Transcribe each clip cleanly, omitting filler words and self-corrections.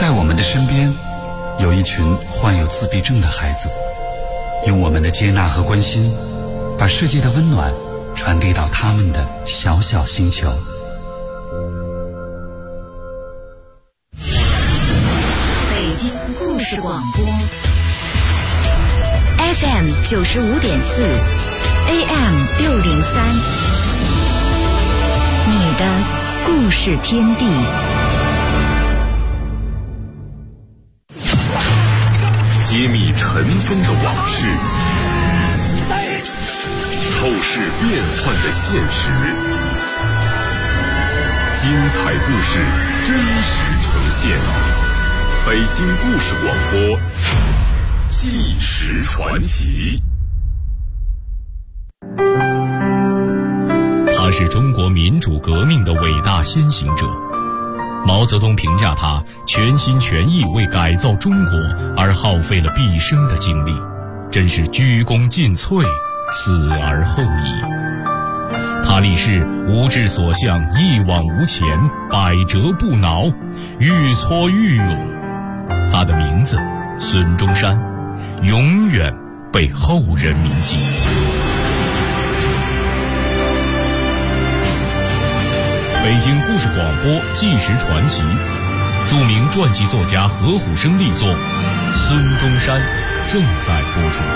在我们的身边，有一群患有自闭症的孩子，用我们的接纳和关心，把世界的温暖传递到他们的小小星球。 北京故事广播 FM 95.4 AM 603，你的故事天地。 揭秘尘封的往事，透视变幻的现实，精彩故事真实呈现。北京故事广播，纪实传奇。 他是中国民主革命的伟大先行者。毛泽东评价他全心全意为改造中国而耗费了毕生的精力，真是鞠躬尽瘁，死而后已。他立誓无志所向，一往无前，百折不挠，愈挫愈勇。他的名字孙中山，永远被后人铭记。北京故事广播纪实传奇，著名传记作家何虎生力作《孙中山》正在播出。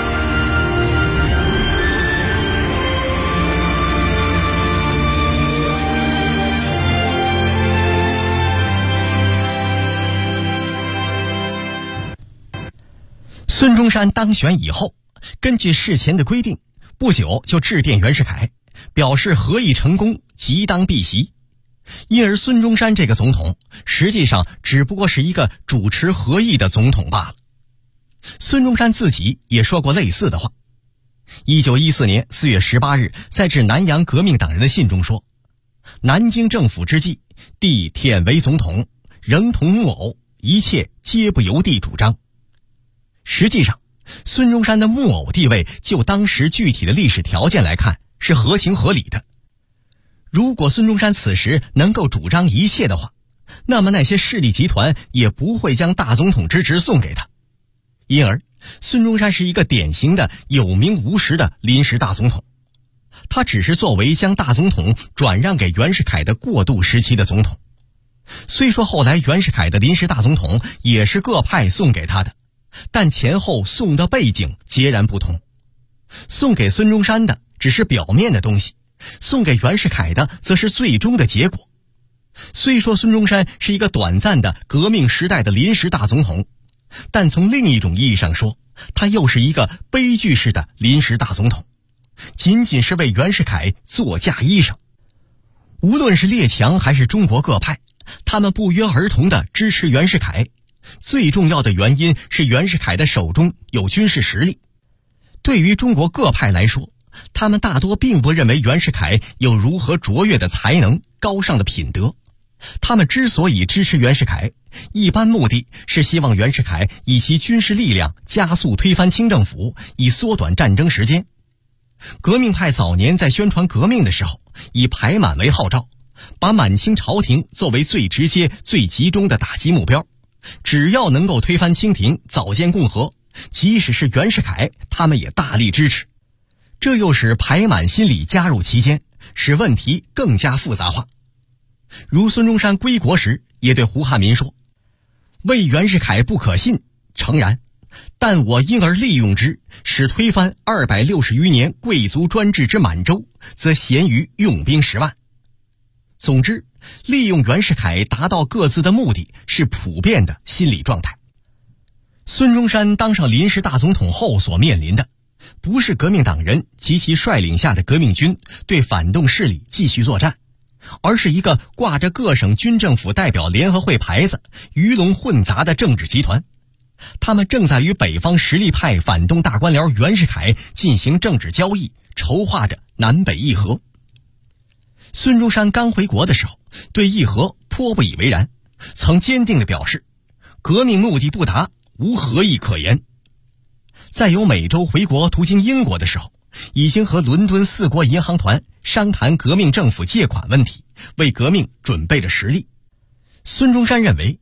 孙中山当选以后，根据事前的规定，不久就致电袁世凯，表示和议成功，即当避席。因而孙中山这个总统实际上只不过是一个主持和议的总统罢了。孙中山自己也说过类似的话。1914年4月18日在致南洋革命党人的信中说，南京政府之际，帝忝为总统，仍同木偶，一切皆不由帝主张。实际上孙中山的木偶地位就当时具体的历史条件来看是合情合理的。如果孙中山此时能够主张一切的话，那么那些势力集团也不会将大总统之职送给他。因而孙中山是一个典型的有名无实的临时大总统，他只是作为将大总统转让给袁世凯的过渡时期的总统。虽说后来袁世凯的临时大总统也是各派送给他的，但前后送的背景截然不同。送给孙中山的只是表面的东西，送给袁世凯的则是最终的结果。虽说孙中山是一个短暂的革命时代的临时大总统，但从另一种意义上说，他又是一个悲剧式的临时大总统，仅仅是为袁世凯做嫁衣裳。无论是列强还是中国各派，他们不约而同地支持袁世凯，最重要的原因是袁世凯的手中有军事实力。对于中国各派来说，他们大多并不认为袁世凯有如何卓越的才能、高尚的品德。他们之所以支持袁世凯，一般目的是希望袁世凯以其军事力量加速推翻清政府，以缩短战争时间。革命派早年在宣传革命的时候，以排满为号召，把满清朝廷作为最直接、最集中的打击目标。只要能够推翻清廷，早建共和，即使是袁世凯，他们也大力支持。这又使排满心理加入其间，使问题更加复杂化。如孙中山归国时也对胡汉民说，为袁世凯不可信，诚然，但我因而利用之，使推翻260余年贵族专制之满洲，则咸于用兵10万。总之，利用袁世凯达到各自的目的是普遍的心理状态。孙中山当上临时大总统后所面临的，不是革命党人及其率领下的革命军对反动势力继续作战，而是一个挂着各省军政府代表联合会牌子、鱼龙混杂的政治集团。他们正在与北方实力派反动大官僚袁世凯进行政治交易，筹划着南北议和。孙中山刚回国的时候，对议和颇不以为然，曾坚定地表示，革命目的不达，无和议可言。在由美洲回国途经英国的时候，已经和伦敦4国银行团商谈革命政府借款问题，为革命准备着实力。孙中山认为，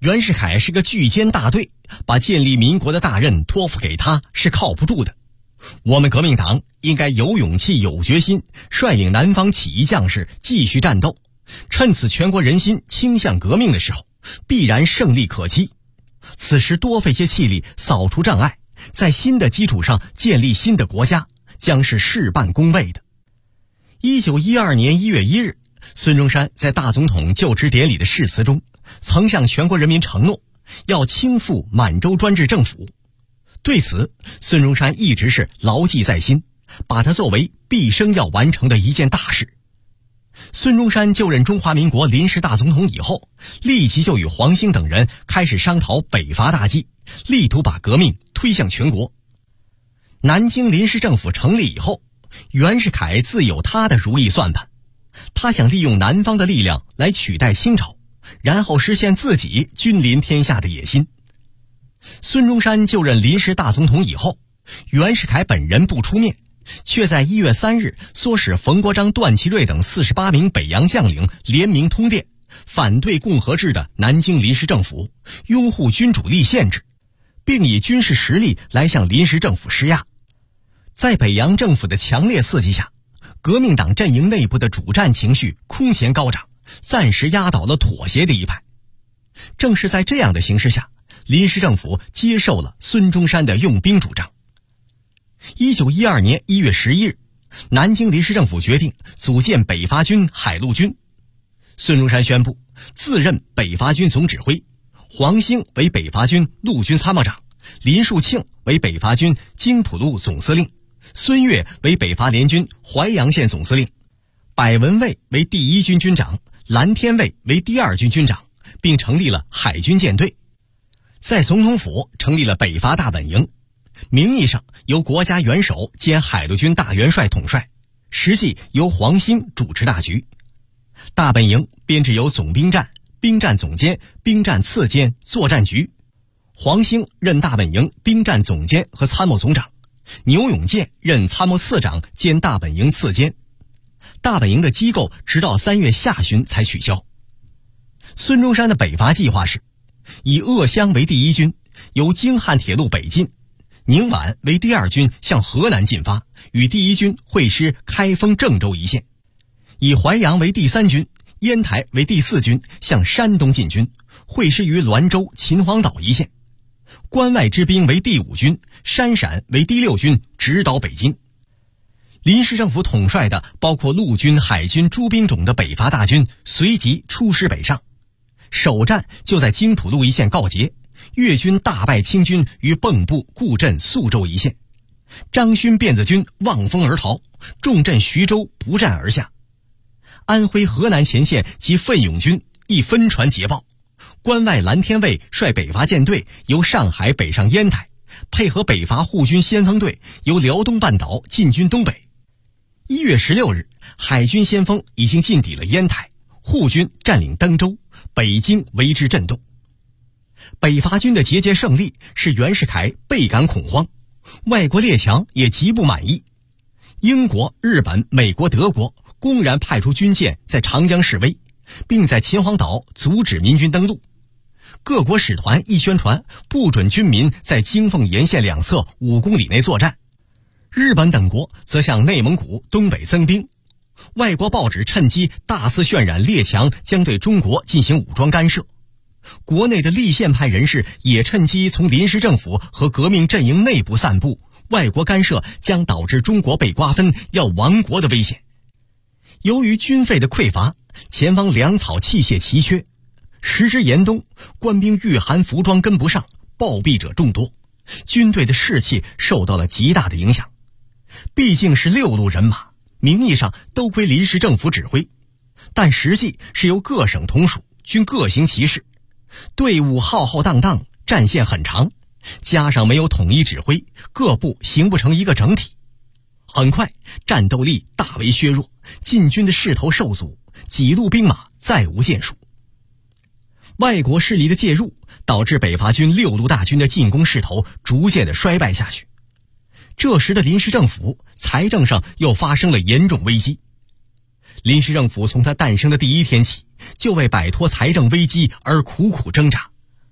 袁世凯是个巨奸大队，把建立民国的大任托付给他是靠不住的。我们革命党应该有勇气有决心，率领南方起义将士继续战斗，趁此全国人心倾向革命的时候，必然胜利可期。此时多费些气力，扫除障碍，在新的基础上建立新的国家，将是事半功倍的。1912年1月1日，孙中山在大总统就职典礼的誓词中，曾向全国人民承诺要倾覆满洲专制政府。对此，孙中山一直是牢记在心，把它作为毕生要完成的一件大事。孙中山就任中华民国临时大总统以后，立即就与黄兴等人开始商讨北伐大计，力图把革命推向全国。南京临时政府成立以后，袁世凯自有他的如意算盘，他想利用南方的力量来取代清朝，然后实现自己君临天下的野心。孙中山就任临时大总统以后，袁世凯本人不出面，却在1月3日唆使冯国璋、段祺瑞等48名北洋将领联名通电，反对共和制的南京临时政府，拥护君主立宪制，并以军事实力来向临时政府施压。在北洋政府的强烈刺激下，革命党阵营内部的主战情绪空前高涨，暂时压倒了妥协的一派。正是在这样的形势下，临时政府接受了孙中山的用兵主张。1912年1月11日，南京临时政府决定组建北伐军、海陆军。孙中山宣布自任北伐军总指挥，黄兴为北伐军陆军参谋长，林树庆为北伐军京浦路总司令，孙岳为北伐联军淮阳县总司令，柏文蔚为第一军军长，蓝天卫为第二军军长，并成立了海军舰队。在总统府成立了北伐大本营，名义上由国家元首兼海陆军大元帅统帅，实际由黄兴主持大局。大本营编制由总兵站、兵站总监、兵站次监、作战局。黄兴任大本营兵站总监和参谋总长，牛永健任参谋次长兼大本营次监。大本营的机构直到3月下旬才取消。孙中山的北伐计划是以鄂湘为第一军，由京汉铁路北进，宁皖为第二军向河南进发，与第一军会师开封、郑州一线；以淮阳为第三军，烟台为第四军向山东进军，会师于滦州、秦皇岛一线；关外之兵为第五军，山陕为第六军，直捣北京。临时政府统帅的包括陆军、海军诸兵种的北伐大军随即出师北上，首战就在京浦路一线告捷，粤军大败清军于蚌埠、固镇、宿州一线。张勋辫子军望风而逃，重镇徐州，不战而下。安徽、河南前线及奋勇军亦分传捷报，关外蓝天卫率北伐舰队由上海北上烟台，配合北伐护军先锋队由辽东半岛进军东北。1月16日，海军先锋已经进抵了烟台，护军占领登州，北京为之震动。北伐军的节节胜利使袁世凯倍感恐慌，外国列强也极不满意。英国、日本、美国、德国公然派出军舰在长江示威，并在秦皇岛阻止民军登陆。各国使团亦宣传不准军民在京凤沿线两侧5公里内作战。日本等国则向内蒙古、东北增兵。外国报纸趁机大肆渲染列强将对中国进行武装干涉。国内的立宪派人士也趁机从临时政府和革命阵营内部散布外国干涉将导致中国被瓜分要亡国的危险。由于军费的匮乏，前方粮草器械奇缺，时值严冬，官兵御寒服装跟不上，暴毙者众多，军队的士气受到了极大的影响。毕竟是6路人马，名义上都归临时政府指挥，但实际是由各省同属，均各行其事，队伍浩浩荡荡，战线很长，加上没有统一指挥，各部形不成一个整体。很快战斗力大为削弱，进军的势头受阻，几路兵马再无建树。外国势力的介入导致北伐军6路大军的进攻势头逐渐的衰败下去。这时的临时政府财政上又发生了严重危机。临时政府从它诞生的第一天起，就为摆脱财政危机而苦苦挣扎，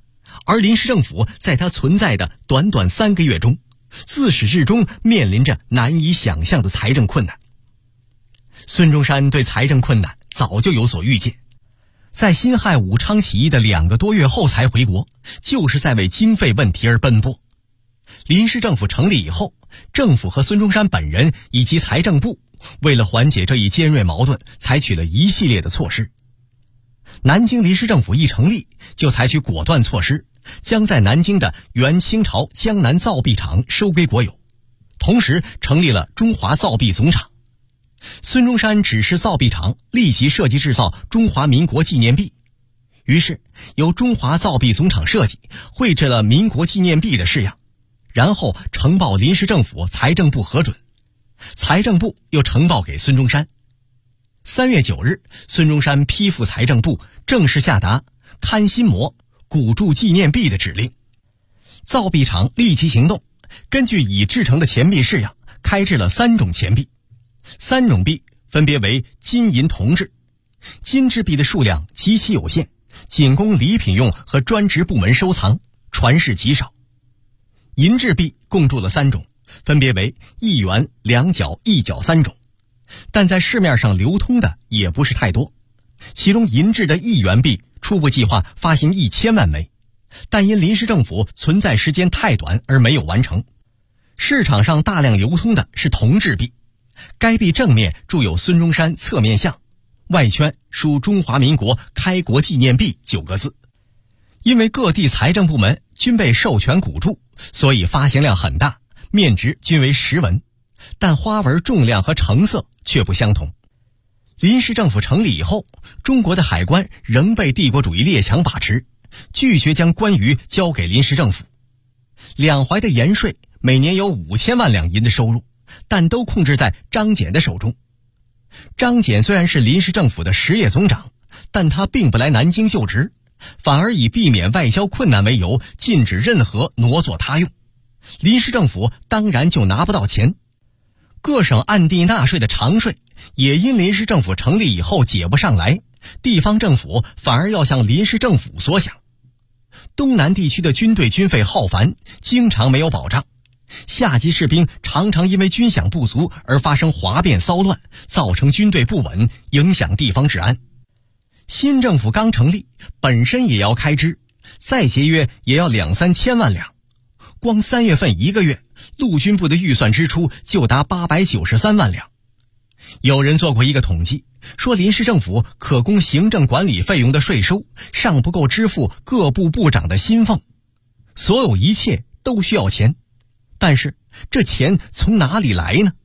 而临时政府在它存在的短短3个月中，自始至终面临着难以想象的财政困难。孙中山对财政困难早就有所预见，在辛亥武昌起义的2个多月后才回国，就是在为经费问题而奔波。临时政府成立以后，政府和孙中山本人以及财政部为了缓解这一尖锐矛盾，采取了一系列的措施。南京临时政府一成立，就采取果断措施，将在南京的原清朝江南造币厂收归国有，同时成立了中华造币总厂。孙中山指示造币厂立即设计制造中华民国纪念币，于是由中华造币总厂设计绘制了民国纪念币的式样，然后呈报临时政府财政部核准，财政部又呈报给孙中山。3月9日，孙中山批复财政部，正式下达刊新模、鼓铸纪念币的指令。造币厂立即行动，根据已制成的钱币式样，开制了3种钱币。3种币分别为金银铜制，金制币的数量极其有限，仅供礼品用和专职部门收藏，传世极少。银制币共铸了3种，分别为1元、2角、1角3种，但在市面上流通的也不是太多。其中银制的1元币初步计划发行1000万枚，但因临时政府存在时间太短而没有完成。市场上大量流通的是铜制币，该币正面铸有孙中山侧面像，外圈书中华民国开国纪念币9个字。因为各地财政部门均被授权鼓铸，所以发行量很大，面值均为10文，但花纹重量和成色却不相同。临时政府成立以后，中国的海关仍被帝国主义列强把持，拒绝将关于交给临时政府。两淮的盐税每年有5000万两银的收入，但都控制在张謇的手中。张謇虽然是临时政府的实业总长，但他并不来南京就职，反而以避免外交困难为由，禁止任何挪作他用。临时政府当然就拿不到钱。各省暗地纳税的常税也因临时政府成立以后解不上来，地方政府反而要向临时政府索饷。东南地区的军队军费浩繁，经常没有保障，下级士兵常常因为军饷不足而发生哗变骚乱，造成军队不稳，影响地方治安。新政府刚成立，本身也要开支，再节约也要2-3千万两。光3月份1个月，陆军部的预算支出就达893万两。有人做过一个统计，说临时政府可供行政管理费用的税收尚不够支付各部部长的薪俸。所有一切都需要钱，但是这钱从哪里来呢？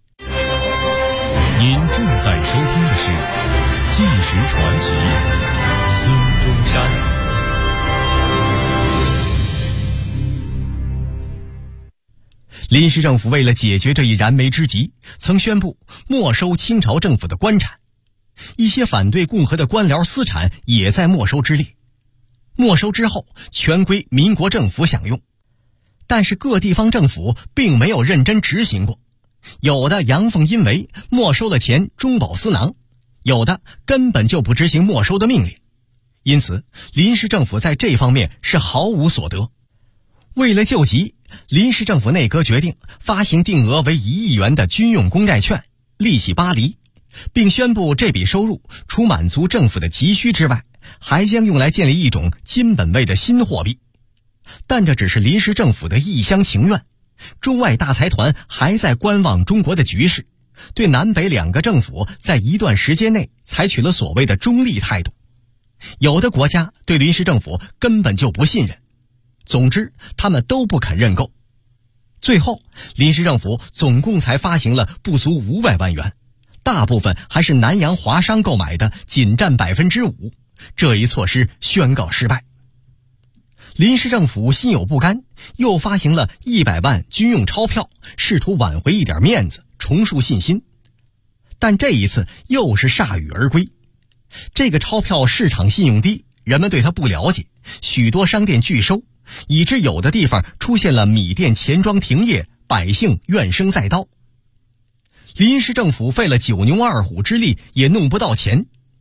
您正在收听的是《纪实传奇》，孙中山。 临时政府为了解决这一燃眉之急，曾宣布没收清朝政府的官产，一些反对共和的官僚私产也在没收之列。没收之后，全归民国政府享用。但是各地方政府并没有认真执行过，有的阳奉阴违，没收了钱中饱私囊，有的根本就不执行没收的命令。因此，临时政府在这方面是毫无所得。为了救急，临时政府内阁决定发行定额为1亿元的军用公债券，利息8厘，并宣布这笔收入除满足政府的急需之外，还将用来建立一种金本位的新货币。但这只是临时政府的一厢情愿，中外大财团还在观望中国的局势，对南北2个政府在一段时间内采取了所谓的中立态度。有的国家对临时政府根本就不信任，总之他们都不肯认购。最后临时政府总共才发行了不足500万元，大部分还是南洋华商购买的，仅占 5%， 这一措施宣告失败。临时政府心有不甘，又发行了100万军用钞票，试图挽回一点面子，重树信心。但这一次又是铩羽而归。这个钞票市场信用低，人们对它不了解，许多商店拒收，以致有的地方出现了米店钱庄停业，百姓怨声载道。临时政府费了9牛2虎之力也弄不到钱。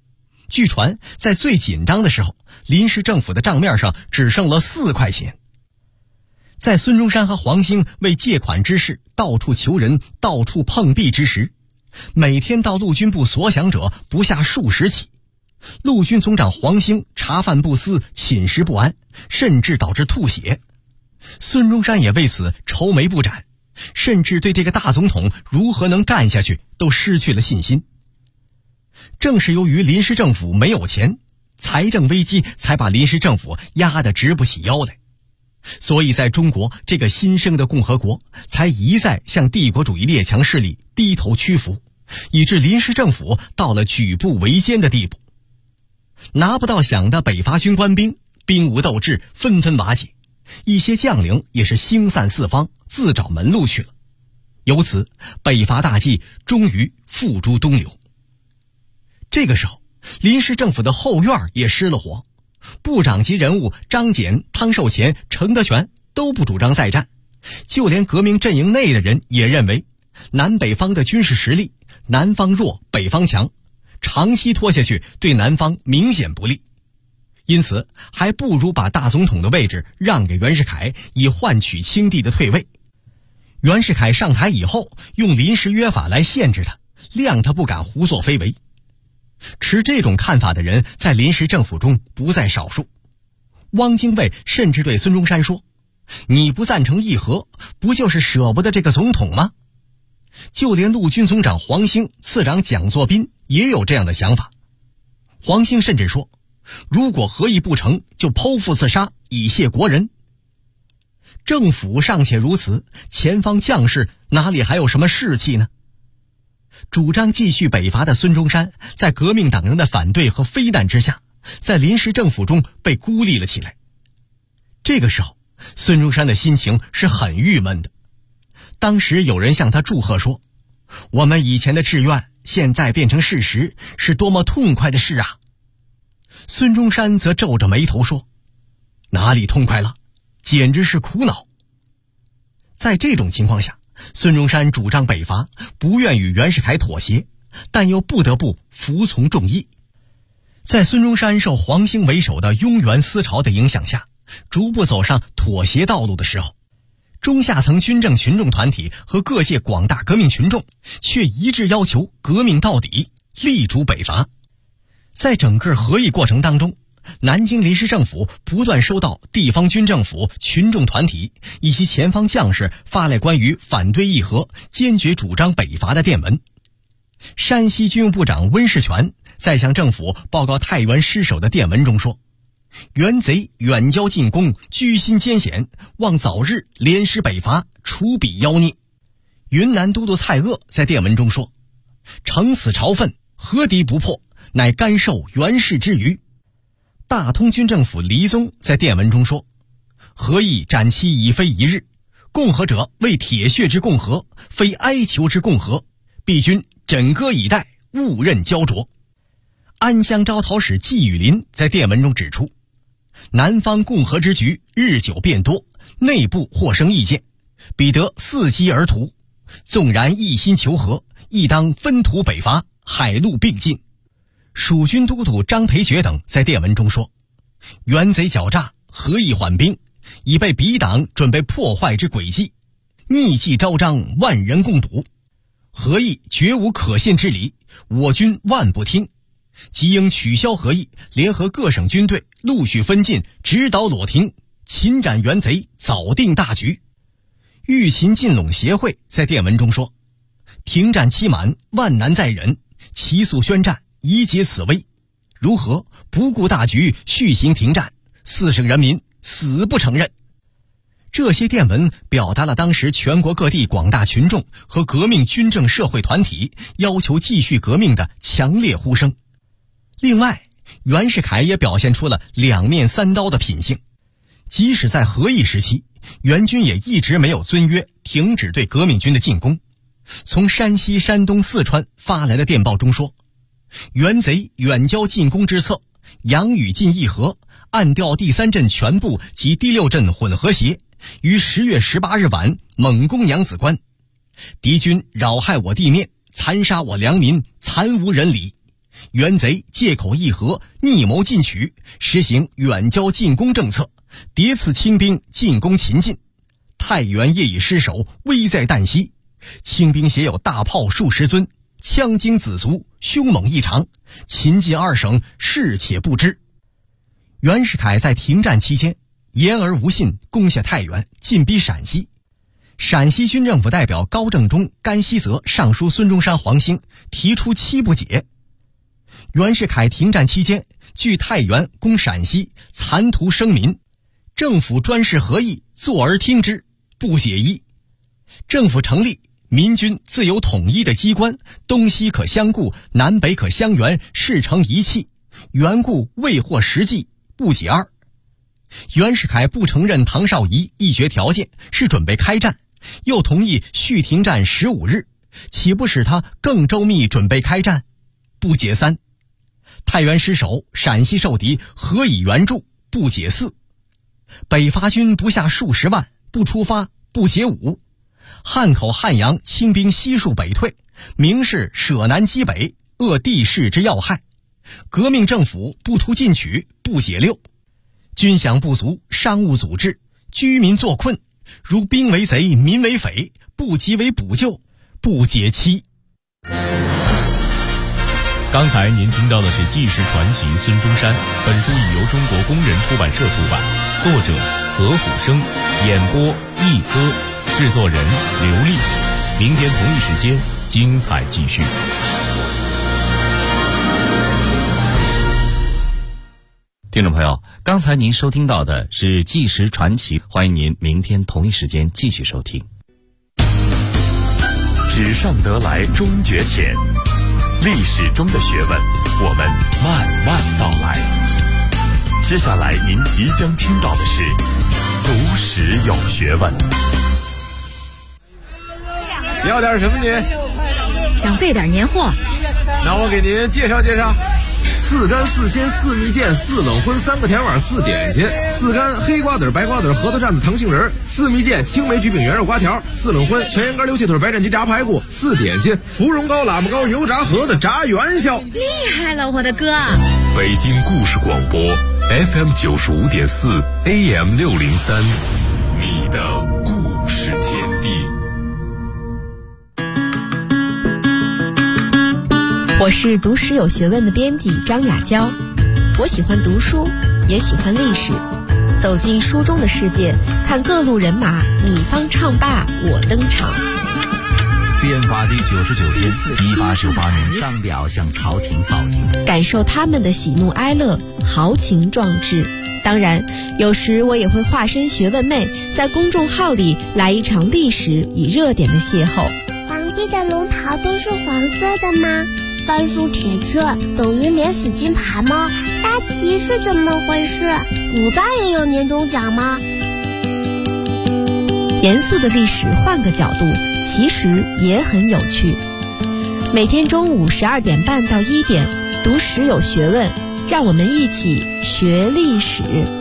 据传在最紧张的时候，临时政府的账面上只剩了4块钱。在孙中山和黄兴为借款之事到处求人、到处碰壁之时，每天到陆军部索饷者不下数十起。陆军总长黄兴茶饭不思，寝食不安，甚至导致吐血。孙中山也为此愁眉不展，甚至对这个大总统如何能干下去都失去了信心。正是由于临时政府没有钱，财政危机才把临时政府压得直不起腰来。所以在中国这个新生的共和国，才一再向帝国主义列强势力低头屈服，以致临时政府到了举步维艰的地步。拿不到饷的北伐军官兵，兵无斗志，纷纷瓦解，一些将领也是星散四方，自找门路去了。由此，北伐大计终于付诸东流。这个时候，临时政府的后院也失了火，部长级人物张謇、汤寿乾、程德全都不主张再战，就连革命阵营内的人也认为，南北方的军事实力，南方弱，北方强，长期拖下去对南方明显不利，因此还不如把大总统的位置让给袁世凯，以换取清帝的退位。袁世凯上台以后，用临时约法来限制他，谅他不敢胡作非为。持这种看法的人在临时政府中不在少数。汪精卫甚至对孙中山说，你不赞成议和，不就是舍不得这个总统吗？就连陆军总长黄兴、次长蒋作斌也有这样的想法。黄兴甚至说，如果和议不成，就剖腹自杀，以谢国人。政府尚且如此，前方将士哪里还有什么士气呢？主张继续北伐的孙中山，在革命党人的反对和非难之下，在临时政府中被孤立了起来。这个时候，孙中山的心情是很郁闷的。当时有人向他祝贺说，我们以前的志愿现在变成事实，是多么痛快的事啊！孙中山则皱着眉头说，哪里痛快了，简直是苦恼。在这种情况下，孙中山主张北伐，不愿与袁世凯妥协，但又不得不服从众议。在孙中山受黄兴为首的拥袁思潮的影响下，逐步走上妥协道路的时候，中下层军政群众团体和各界广大革命群众却一致要求革命到底，力主北伐。在整个和议过程当中，南京临时政府不断收到地方军政府、群众团体以及前方将士发来关于反对议和、坚决主张北伐的电文。山西军务部长温士全在向政府报告太原失守的电文中说，袁贼远交近攻，居心艰险，望早日联师北伐，除彼妖孽。云南都督蔡锷在电文中说，乘此朝愤，何敌不破，乃甘受袁氏之余。大通军政府黎宗在电文中说，和议展期已非一日，共和者为铁血之共和，非哀求之共和，必君枕戈以待，勿任焦灼。安乡招讨使季雨林在电文中指出，南方共和之局日久变多，内部或生意见，彼得伺机而图，纵然一心求和，亦当分途北伐，海陆并进。蜀军都督张培爵等在电文中说，袁贼狡诈，何以缓兵，已被彼党准备破坏之诡计，逆计招张，万人共睹，和议绝无可信之理，我军万不听，即应取消和议，联合各省军队，陆续分进，直捣裸亭，擒斩袁贼，早定大局。豫秦晋陇协会在电文中说，停战期满，万难再忍，齐速宣战，以解此危，如何不顾大局，续行停战，四省人民死不承认。这些电文表达了当时全国各地广大群众和革命军政社会团体要求继续革命的强烈呼声。另外，袁世凯也表现出了两面三刀的品性。即使在和议时期，袁军也一直没有遵约停止对革命军的进攻。从山西、山东、四川发来的电报中说，袁贼远交进攻之策，杨宇进议和，暗调第3镇全部及第6镇混合协，于10月18日晚猛攻扬子关。敌军扰害我地面，残杀我良民，惨无人理。 袁贼借口议和，逆谋进取，实行远交近攻政策，迭次清兵进攻秦晋。太原业已失守，危在旦夕。清兵携有大炮数十尊，枪精子卒，凶猛异常，秦晋二省视且不知。袁世凯在停战期间言而无信，攻下太原，进逼陕西。陕西军政府代表高正中、甘熙泽上书孙中山、黄兴，提出七不解。袁世凯停战期间据太原攻陕西，残图生民，政府专事何意，坐而听之。不解一，政府成立，民军自有统一的机关，东西可相顾，南北可相援，事成一气，缘故未获实际。不解二，袁世凯不承认唐绍仪议决条件，是准备开战，又同意续停战15日，岂不使他更周密准备开战？不解三，太原失守，陕西受敌，何以援助？不解四，北伐军不下数十万，不出发？不解五，汉口、汉阳清兵悉数北退，明示舍南击北，扼地势之要害。革命政府不图进取。不解六，军饷不足，商务阻滞，居民作困，如兵为贼，民为匪，不及为补救。不解七。 刚才您听到的是纪实传奇孙中山，本书已由中国工人出版社出版，作者何虎生，演播一歌，制作人刘丽。明天同一时间精彩继续。 听众朋友，刚才您收听到的是纪实传奇，欢迎您明天同一时间继续收听。 纸上得来终觉浅，历史中的学问，我们慢慢道来。接下来您即将听到的是读史有学问。 要点什么您？ 想备点年货。 那我给您介绍介绍。4干4鲜4蜜饯4冷荤3个甜碗4点心，4干黑瓜子、白瓜子、核桃蘸子、糖杏仁，4蜜饯青梅、橘饼、圆肉、瓜条，4冷荤全羊肝、溜气腿、白斩鸡、炸排骨，4点心芙蓉糕、喇嘛糕、油炸盒子、炸元宵。 厉害了，我的哥！ 北京故事广播 FM 95.4 AM 603，你的故事天地。 我是读史有学问的编辑张雅娇，我喜欢读书，也喜欢历史，走进书中的世界，看各路人马你方唱罢我登场。 变法第99天，1898年上表向朝廷报警， 感受他们的喜怒哀乐，豪情壮志。当然，有时我也会化身学问妹，在公众号里来一场历史与热点的邂逅。 皇帝的龙袍都是黄色的吗？甘肃铁券等于免死金牌吗？大旗是怎么回事？古代也有年终奖吗？ 严肃的历史换个角度，其实也很有趣。每天中午12点半到1点，读史有学问，让我们一起学历史。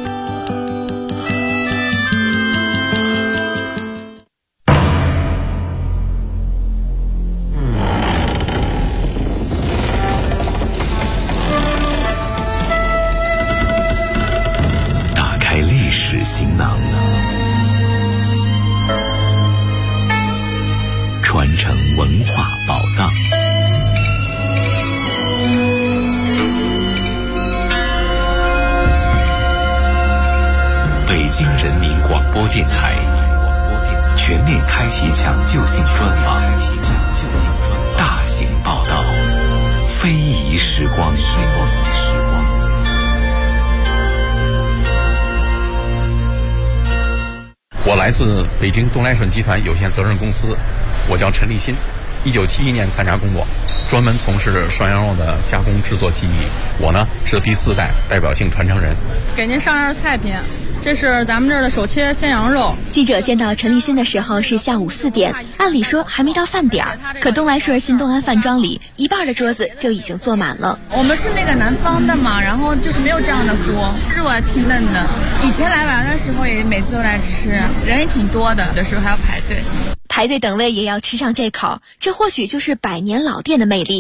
行囊，传承文化宝藏。北京人民广播电台全面开启抢救性专访，大型报道，非遗时光。 我来自北京东来顺集团有限责任公司，我叫陈立新，1971年参加工作，专门从事涮羊肉的加工制作技艺。我呢是第4代代表性传承人。 给您上样菜品，这是咱们这儿的手切鲜羊肉。 记者见到陈立新的时候是下午4点，按理说还没到饭点儿，可东来顺新东安饭庄里一半的桌子就已经坐满了。 我们是那个南方的嘛，然后就是没有这样的锅，肉啊挺嫩的。以前来晚上的时候也每次都来吃，人也挺多的，有时候还要排队。 排队等位也要吃上这口，这或许就是百年老店的魅力。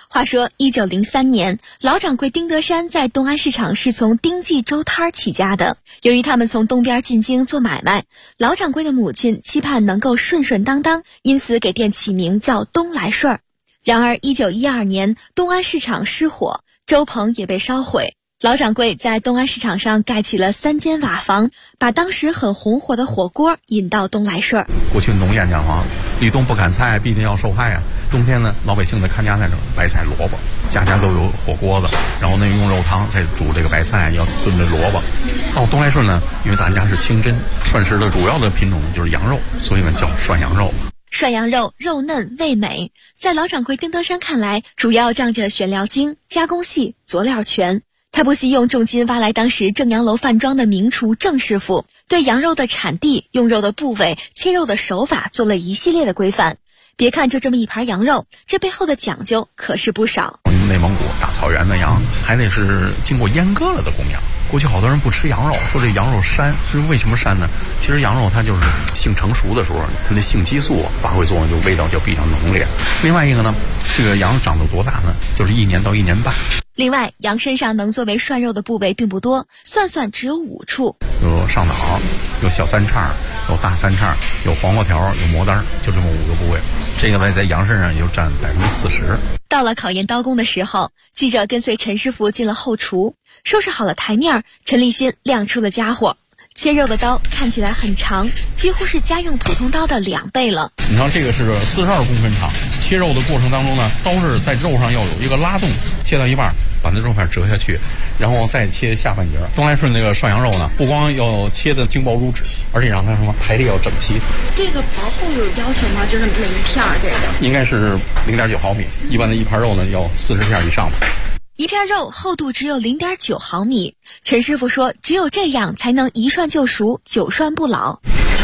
话说1903年，老掌柜丁德山在东安市场是从丁记粥摊起家的。由于他们从东边进京做买卖，老掌柜的母亲期盼能够顺顺当当，因此给店起名叫东来顺儿。然而1912年，东安市场失火，粥棚也被烧毁。老掌柜在东安市场上盖起了3间瓦房，把当时很红火的火锅引到东来顺儿。 过去农谚讲话，立冬不砍菜，必定要受害啊。冬天呢，老百姓的看家在这白菜萝卜，家家都有火锅子，然后呢用肉汤再煮这个白菜，要炖这萝卜。到东来顺呢，因为咱家是清真，涮食的主要的品种就是羊肉，所以呢叫涮羊肉。 涮羊肉肉嫩味美，在老掌柜丁德山看来，主要仗着选料精、加工细、佐料全。他不惜用重金挖来当时正阳楼饭庄的名厨郑师傅，对羊肉的产地、用肉的部位、切肉的手法做了一系列的规范。别看就这么一盘羊肉，这背后的讲究可是不少。 内蒙古大草原的羊还得是经过阉割了的公羊。过去好多人不吃羊肉，说这羊肉膻，是为什么膻呢？其实羊肉它就是性成熟的时候，它的性激素发挥作用，就味道就比较浓烈。另外一个呢，这个羊长到多大呢？就是1年到1年半。 另外，羊身上能作为涮肉的部位并不多，算算只有5处。 有上脑，有小三叉，有大三叉，有黄瓜条，有魔丹，就这么5个部位。这个呢，在羊身上也就占40%。 到了考验刀工的时候，记者跟随陈师傅进了后厨，收拾好了台面，陈立新亮出了家伙。切肉的刀看起来很长，几乎是家用普通刀的2倍了。 你看这个是42公分长，切肉的过程当中呢，刀是在肉上要有一个拉动，切到一半把那肉片折下去，然后再切下半截。东来顺那个涮羊肉呢，不光要切的精薄如纸，而且让它什么排列要整齐。 这个薄厚有要求吗？就是每一片这个应该是0.9毫米，一般的一盘肉呢要40片以上吧。 一片肉厚度只有0.9毫米，陈师傅说只有这样才能一涮就熟，久涮不老。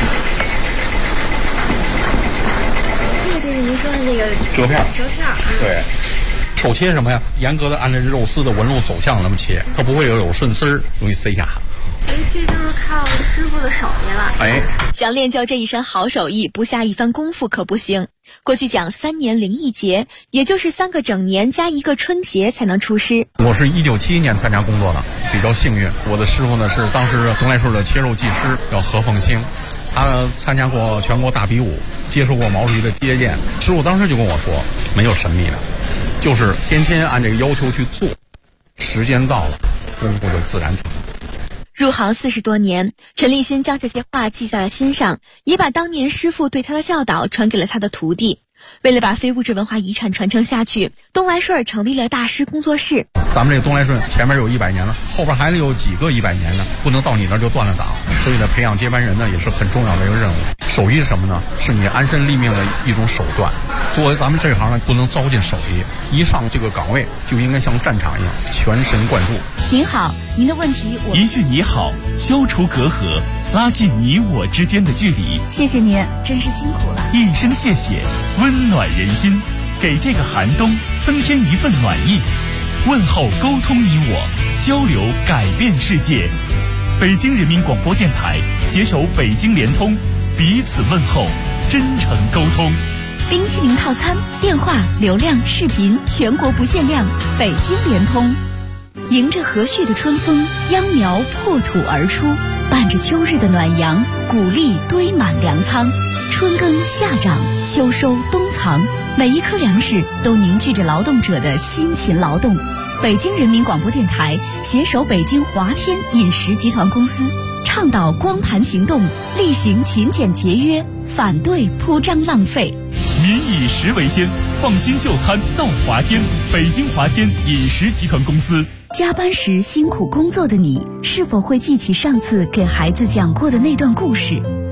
这个就是您说的那个折片。 对。 手切什么呀？严格的按照肉丝的纹路走向那么切，它不会有顺丝儿，容易塞下。 这都是靠师傅的手艺了。 想练就这一身好手艺，不下一番功夫可不行。过去讲3年零1节，也就是3个整年加1个春节才能出师。 我是1971年参加工作的，比较幸运。我的师傅呢是当时东来顺的切肉技师，叫何凤清。他参加过全国大比武，接受过毛主席的接见。师傅当时就跟我说，没有神秘的，就是天天按这个要求去做，时间到了，功夫就自然成。 入行40多年，陈立新将这些话记在了心上，也把当年师傅对他的教导传给了他的徒弟。为了把非物质文化遗产传承下去，东来顺成立了大师工作室。 咱们这个东来顺前面有100年了，后边还得有几个100年呢，不能到你那儿就断了档。所以呢，培养接班人呢也是很重要的一个任务。手艺是什么呢？是你安身立命的一种手段。作为咱们这行呢，不能糟践手艺，一上这个岗位就应该像战场一样全神贯注。 您好，您的问题我一句你好，消除隔阂，拉近你我之间的距离。 谢谢您，真是辛苦了。 一声谢谢，温暖人心，给这个寒冬增添一份暖意。问候沟通你我，交流改变世界。北京人民广播电台携手北京联通，彼此问候，真诚沟通。 冰淇淋套餐，电话、流量、视频全国不限量，北京联通。迎着和煦的春风，秧苗破土而出，伴着秋日的暖阳，谷粒堆满粮仓。春耕夏长，秋收冬藏，每一颗粮食都凝聚着劳动者的辛勤劳动。北京人民广播电台携手北京华天饮食集团公司，倡导光盘行动，厉行勤俭节约，反对铺张浪费。 民以食为先，放心就餐到华天。北京华天饮食集团公司。 加班时辛苦工作的你，是否会记起上次给孩子讲过的那段故事？